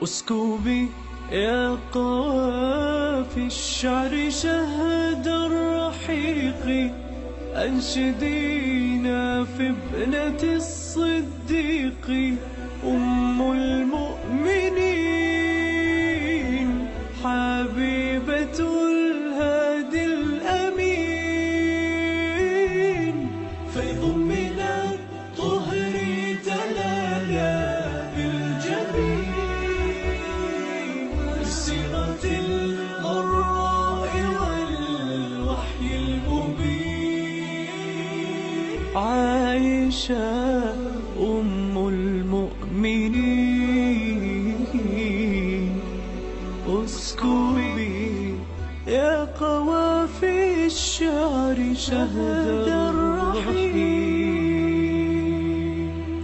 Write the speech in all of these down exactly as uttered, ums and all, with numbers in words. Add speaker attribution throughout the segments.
Speaker 1: اسكبي يا قوافي الشعر شهد الرحيق، أنشدينا في ابنة الصديق أم المؤمنين، حبيبة الهادي الأمين. فيض من الطهر تلالا بالجبين، السيرة الغراء والوحي المبين. عائشة أم المؤمنين، اسكبي يا قوافي الشعر شهد الرحيق.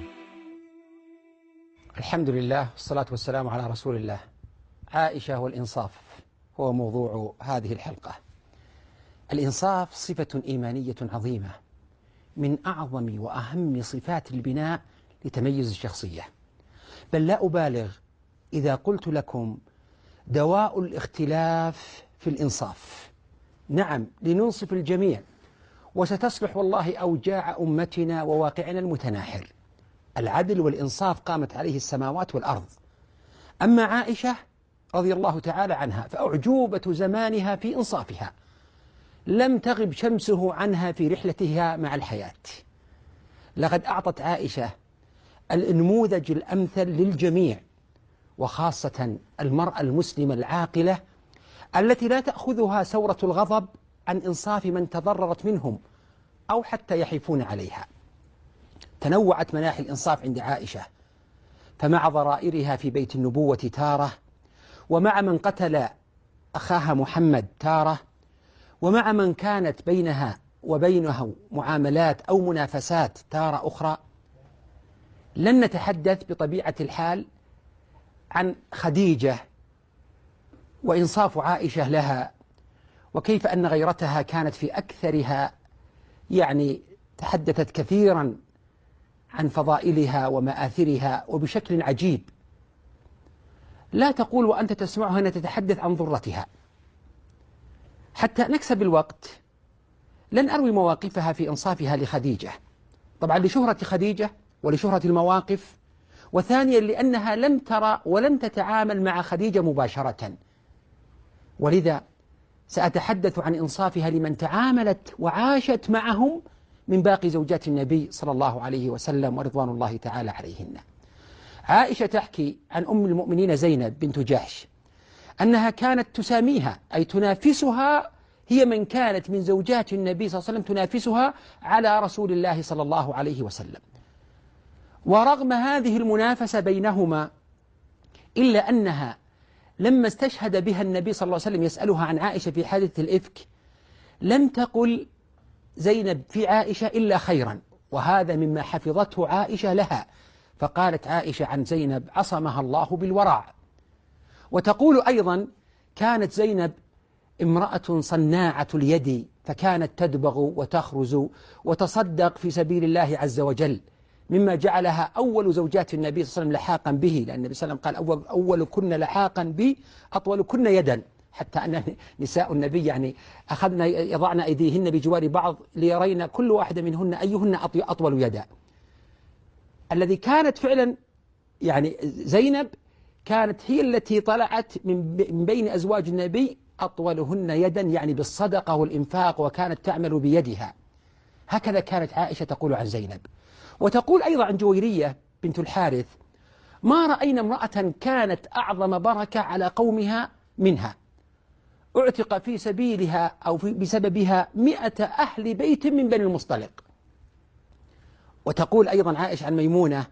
Speaker 2: الحمد لله والصلاة والسلام على رسول الله. عائشة والإنصاف هو موضوع هذه الحلقة. الإنصاف صفة إيمانية عظيمة من أعظم وأهم صفات البناء لتميز الشخصية، بل لا أبالغ إذا قلت لكم دواء الاختلاف في الإنصاف. نعم، لننصف الجميع وستصلح والله أوجاع أمتنا وواقعنا المتناحر. العدل والإنصاف قامت عليه السماوات والأرض. أما عائشة رضي الله تعالى عنها فأعجوبة زمانها في إنصافها، لم تغب شمسه عنها في رحلتها مع الحياة. لقد أعطت عائشة النموذج الأمثل للجميع، وخاصة المرأة المسلمة العاقلة التي لا تأخذها ثورة الغضب عن إنصاف من تضررت منهم أو حتى يحيفون عليها. تنوعت مناحي الإنصاف عند عائشة، فمع ضرائرها في بيت النبوة تارة، ومع من قتل أخاها محمد تارة، ومع من كانت بينها وبينه معاملات أو منافسات تارة أخرى. لن نتحدث بطبيعة الحال عن خديجة وإنصاف عائشة لها، وكيف أن غيرتها كانت في أكثرها، يعني تحدثت كثيرا عن فضائلها ومآثرها وبشكل عجيب. لا تقول وأنت تسمعها أن تتحدث عن ضرتها. حتى نكسب الوقت لن أروي مواقفها في إنصافها لخديجة، طبعا لشهرة خديجة ولشهرة المواقف، وثانيا لأنها لم ترى ولم تتعامل مع خديجة مباشرة، ولذا سأتحدث عن إنصافها لمن تعاملت وعاشت معهم من باقي زوجات النبي صلى الله عليه وسلم ورضوان الله تعالى عليهن. عائشة تحكي عن أم المؤمنين زينب بنت جحش أنها كانت تساميها، أي تنافسها، هي من كانت من زوجات النبي صلى الله عليه وسلم تنافسها على رسول الله صلى الله عليه وسلم. ورغم هذه المنافسة بينهما إلا أنها لما استشهد بها النبي صلى الله عليه وسلم يسألها عن عائشة في حادثة الإفك، لم تقل زينب في عائشة إلا خيرا، وهذا مما حفظته عائشة لها. فقالت عائشة عن زينب عصمها الله بالورع. وتقول أيضا كانت زينب امرأة صناعة اليد، فكانت تدبغ وتخرز وتصدق في سبيل الله عز وجل، مما جعلها أول زوجات النبي صلى الله عليه وسلم لحاقا به، لأن النبي صلى الله عليه وسلم قال أول, أول كن لحاقا بي أطول كن يدا، حتى أن نساء النبي يعني أخذنا يضعن أيديهن بجوار بعض ليرين كل واحدة منهن أيهن أطول يدا. الذي كانت فعلا يعني زينب كانت هي التي طلعت من بين أزواج النبي أطولهن يدا، يعني بالصدقة والإنفاق، وكانت تعمل بيدها. هكذا كانت عائشة تقول عن زينب. وتقول أيضا عن جويرية بنت الحارث: ما رأينا امرأة كانت أعظم بركة على قومها منها، اعتق في سبيلها أو في بسببها مئة أهل بيت من بني المصطلق. وتقول أيضا عائشة عن ميمونة: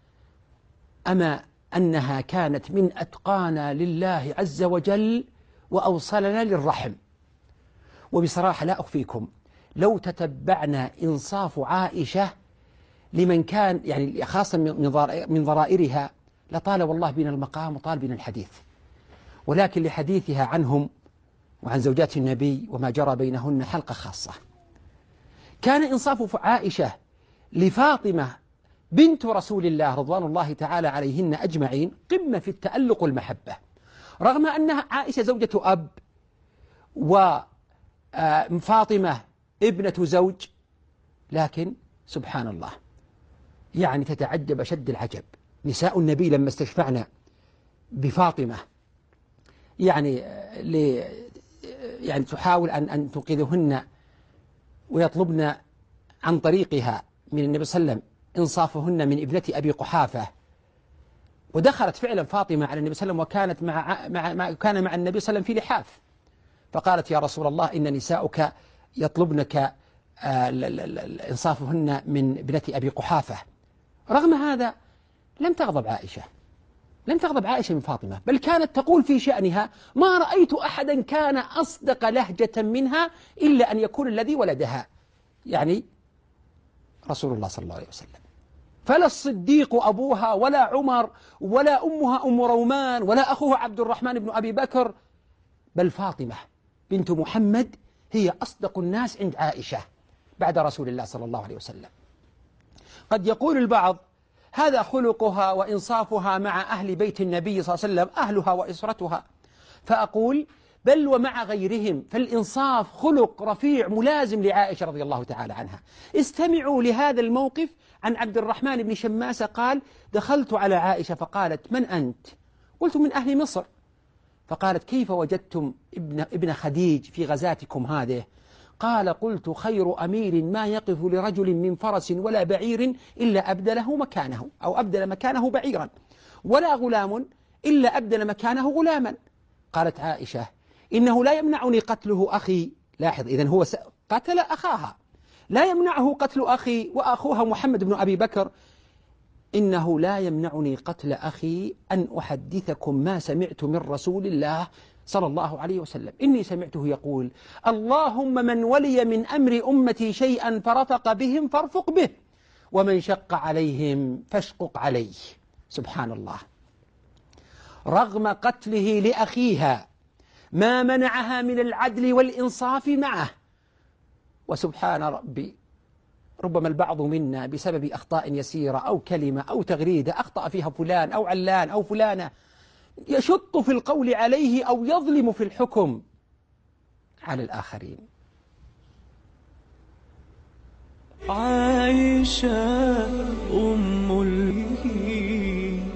Speaker 2: أما أنها كانت من أتقانا لله عز وجل وأوصلنا للرحم. وبصراحة لا أخفيكم، لو تتبعنا إنصاف عائشة لمن كان يعني خاصة من ضرائرها لطال والله بنا المقام وطال بنا الحديث، ولكن لحديثها عنهم وعن زوجات النبي وما جرى بينهن حلقة خاصة. كان إنصاف عائشة لفاطمة بنت رسول الله رضوان الله تعالى عليهن أجمعين، قمة في التألق والمحبة، رغم أنها عائشة زوجة أب وفاطمة ابنة زوج، لكن سبحان الله يعني تتعجب أشد العجب. نساء النبي لما استشفعنا بفاطمة يعني ل يعني تحاول أن أن تنقذهن ويطلبن عن طريقها من النبي صلى الله عليه وسلم إنصافهن من ابنة أبي قحافة، ودخلت فعلا فاطمة على النبي صلى الله عليه وسلم وكانت مع, مع, مع كان مع النبي صلى الله عليه وسلم في لحاف، فقالت يا رسول الله إن نساؤك يطلبنك إنصافهن من ابنة أبي قحافة. رغم هذا لم تغضب عائشة، لم تغضب عائشة من فاطمة، بل كانت تقول في شأنها ما رأيت أحدا كان أصدق لهجة منها إلا أن يكون الذي ولدها، يعني رسول الله صلى الله عليه وسلم. فلا الصديق أبوها ولا عمر ولا أمها أم رومان ولا أخوها عبد الرحمن بن أبي بكر، بل فاطمة بنت محمد هي أصدق الناس عند عائشة بعد رسول الله صلى الله عليه وسلم. قد يقول البعض هذا خلقها وإنصافها مع أهل بيت النبي صلى الله عليه وسلم، أهلها وإسرتها، فأقول بل ومع غيرهم، فالإنصاف خلق رفيع ملازم لعائشة رضي الله تعالى عنها. استمعوا لهذا الموقف عن عبد الرحمن بن شماسة قال دخلت على عائشة فقالت من أنت؟ قلت من أهل مصر. فقالت كيف وجدتم ابن, ابن خديج في غزاتكم هذه؟ قال قلت خير أمير ما يقف لرجل من فرس ولا بعير إلا أبدله مكانه، أو أبدل مكانه بعيرا، ولا غلام إلا أبدل مكانه غلاما. قالت عائشة إنه لا يمنعني قتله أخي، لاحظ إذن هو قتل أخاها، لا يمنعه قتل أخي وأخوها محمد بن أبي بكر، إنه لا يمنعني قتل أخي أن أحدثكم ما سمعت من رسول الله صلى الله عليه وسلم. إني سمعته يقول اللهم من ولي من أمر أمتي شيئا فرفق بهم فارفق به، ومن شق عليهم فاشقق عليه. سبحان الله، رغم قتله لأخيها ما منعها من العدل والإنصاف معه. وسبحان ربي ربما البعض منا بسبب أخطاء يسيرة أو كلمة أو تغريدة أخطأ فيها فلان أو علان أو فلانة يشط في القول عليه أو يظلم في الحكم على الآخرين.
Speaker 1: عائشة أم المؤمنين.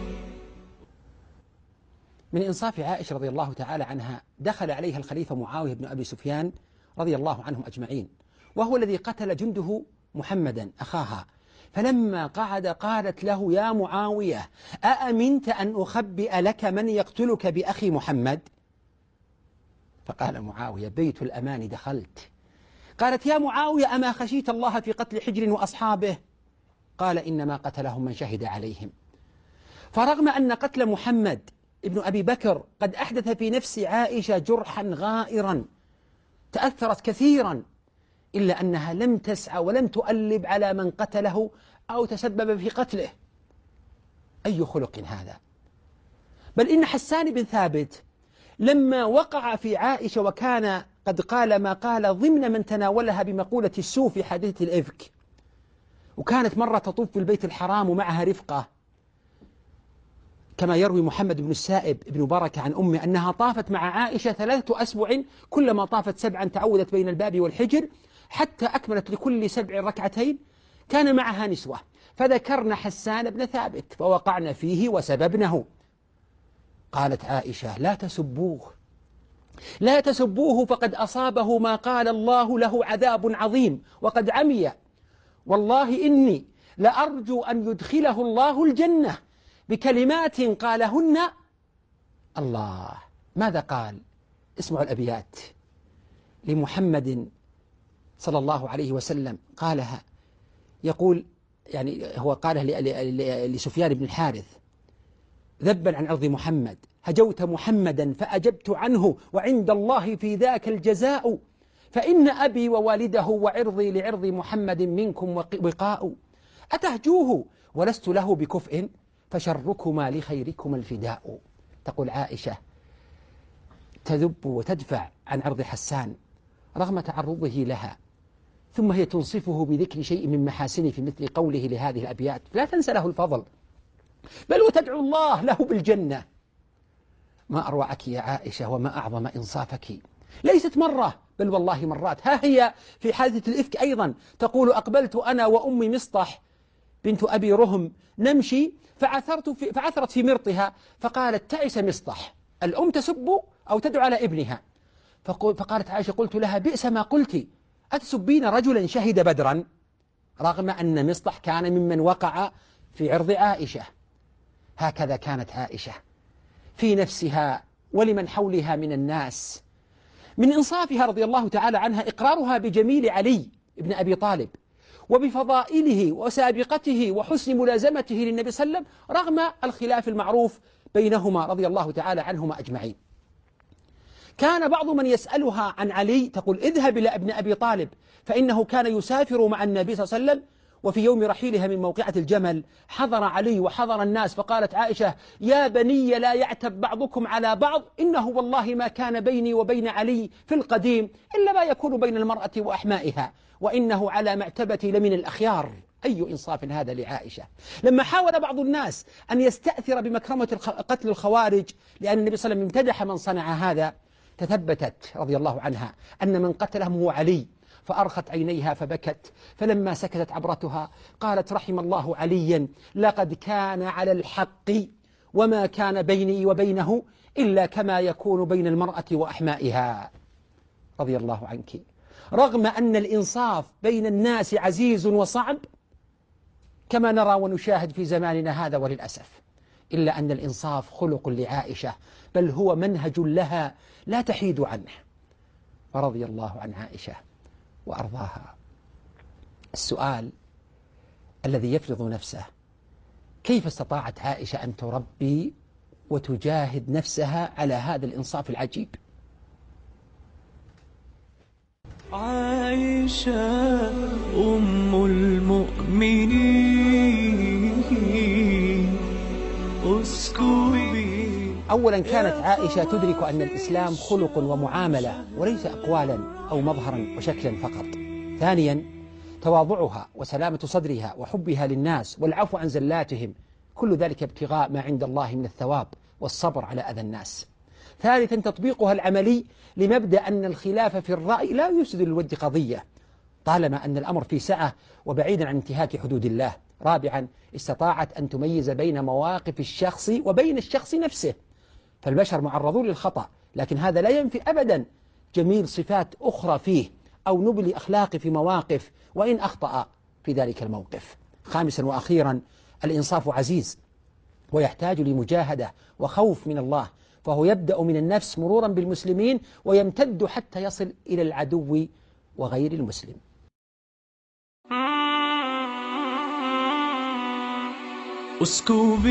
Speaker 2: من إنصاف عائشة رضي الله تعالى عنها دخل عليها الخليفة معاوية بن أبي سفيان رضي الله عنهم أجمعين، وهو الذي قتل جنده محمدا أخاها، فلما قعد قالت له يا معاوية أأمنت أن أخبئ لك من يقتلك بأخي محمد؟ فقال معاوية بيت الأمان دخلت. قالت يا معاوية أما خشيت الله في قتل حجر وأصحابه؟ قال إنما قتلهم من شهد عليهم. فرغم أن قتل محمد ابن أبي بكر قد أحدث في نفس عائشة جرحا غائرا تأثرت كثيرا، إلا أنها لم تسعى ولم تؤلب على من قتله أو تسبب في قتله. أي خلق هذا! بل إن حسان بن ثابت لما وقع في عائشة وكان قد قال ما قال ضمن من تناولها بمقولة السوء في حادثة الإفك، وكانت مرة تطوف في البيت الحرام ومعها رفقة، كما يروي محمد بن السائب بن بركة عن أمه أنها طافت مع عائشة ثلاثة أسبوع، كلما طافت سبعا تعودت بين الباب والحجر حتى أكملت لكل سبع ركعتين. كان معها نسوة فذكرن حسان بن ثابت فوقعن فيه وسببنه. قالت عائشة لا تسبوه لا تسبوه فقد أصابه ما قال الله له عذاب عظيم وقد عمي، والله إني لأرجو أن يدخله الله الجنة بكلمات قالهن. الله، ماذا قال؟ اسمعوا الأبيات لمحمد صلى الله عليه وسلم قالها، يقول يعني هو قالها لسفيان بن الحارث ذبا عن عرض محمد: هجوت محمدا فأجبت عنه وعند الله في ذاك الجزاء، فإن أبي ووالده وعرضي لعرض محمد منكم وقاء، أتهجوه ولست له بكفء فشركما لخيركما الفداء. تقول عائشة تذب وتدفع عن عرض حسان رغم تعرضه لها، ثم هي تنصفه بذكر شيء من محاسنه في مثل قوله لهذه الأبيات، لا تنسى له الفضل بل وتدعو الله له بالجنة. ما أروعك يا عائشة وما أعظم إنصافك. ليست مرة بل والله مرات. ها هي في حادثة الإفك أيضا تقول: أقبلت أنا وأمي مصطح بنت أبي رهم نمشي فعثرت في فعثرت في مرطها فقالت: تعس مصطح. الأم تسب أو تدعو على ابنها، فقالت عائشة: قلت لها: بئس ما قلت، أتسبين رجلا شهد بدرا؟ رغم أن مصطح كان ممن وقع في عرض عائشة. هكذا كانت عائشة في نفسها ولمن حولها من الناس. من إنصافها رضي الله تعالى عنها إقرارها بجميل علي بن أبي طالب وبفضائله وسابقته وحسن ملازمته للنبي صلى الله عليه وسلم رغم الخلاف المعروف بينهما رضي الله تعالى عنهما أجمعين. كان بعض من يسألها عن علي تقول: اذهب إلى ابن أبي طالب فإنه كان يسافر مع النبي صلى الله عليه وسلم، وفي يوم رحيلها من موقعة الجمل حضر علي وحضر الناس، فقالت عائشة: يا بني لا يعتب بعضكم على بعض، إنه والله ما كان بيني وبين علي في القديم إلا ما يكون بين المرأة وأحمائها، وإنه على معتبتي لمن الأخيار. أي إنصاف هذا لعائشة. لما حاول بعض الناس أن يستأثر بمكرمة قتل الخوارج لأن النبي صلى الله عليه وسلم امتدح من صنع هذا، تثبتت رضي الله عنها أن من قتلهم هو علي، فأرخت عينيها فبكت. فلما سكتت عبرتها قالت: رحم الله عليا، لقد كان على الحق وما كان بيني وبينه إلا كما يكون بين المرأة وأحمائها. رضي الله عنك. رغم أن الإنصاف بين الناس عزيز وصعب كما نرى ونشاهد في زماننا هذا وللأسف، إلا أن الإنصاف خلق لعائشة، بل هو منهج لها لا تحيد عنه. فرضي الله عن عائشة وأرضاها. السؤال الذي يفرض نفسه: كيف استطاعت عائشة أن تربي وتجاهد نفسها على هذا الإنصاف العجيب؟
Speaker 1: عائشة أم المؤمنين اسكبي.
Speaker 2: أولا كانت عائشة تدرك أن الإسلام خلق ومعاملة وليس أقوالا أو مظهرا وشكلا فقط. ثانيا تواضعها وسلامة صدرها وحبها للناس والعفو عن زلاتهم، كل ذلك ابتغاء ما عند الله من الثواب والصبر على أذى الناس. ثالثا تطبيقها العملي لمبدأ أن الخلاف في الرأي لا يفسد للود قضية طالما أن الأمر في سعة وبعيدا عن انتهاك حدود الله. رابعا استطاعت أن تميز بين مواقف الشخص وبين الشخص نفسه، فالبشر معرضون للخطأ، لكن هذا لا ينفي أبدا جميل صفات أخرى فيه أو نبل أخلاق في مواقف وإن أخطأ في ذلك الموقف. خامسا وأخيرا الإنصاف عزيز ويحتاج لمجاهدة وخوف من الله، فهو يبدأ من النفس مرورا بالمسلمين ويمتد حتى يصل إلى العدو وغير المسلم.
Speaker 1: اسكبي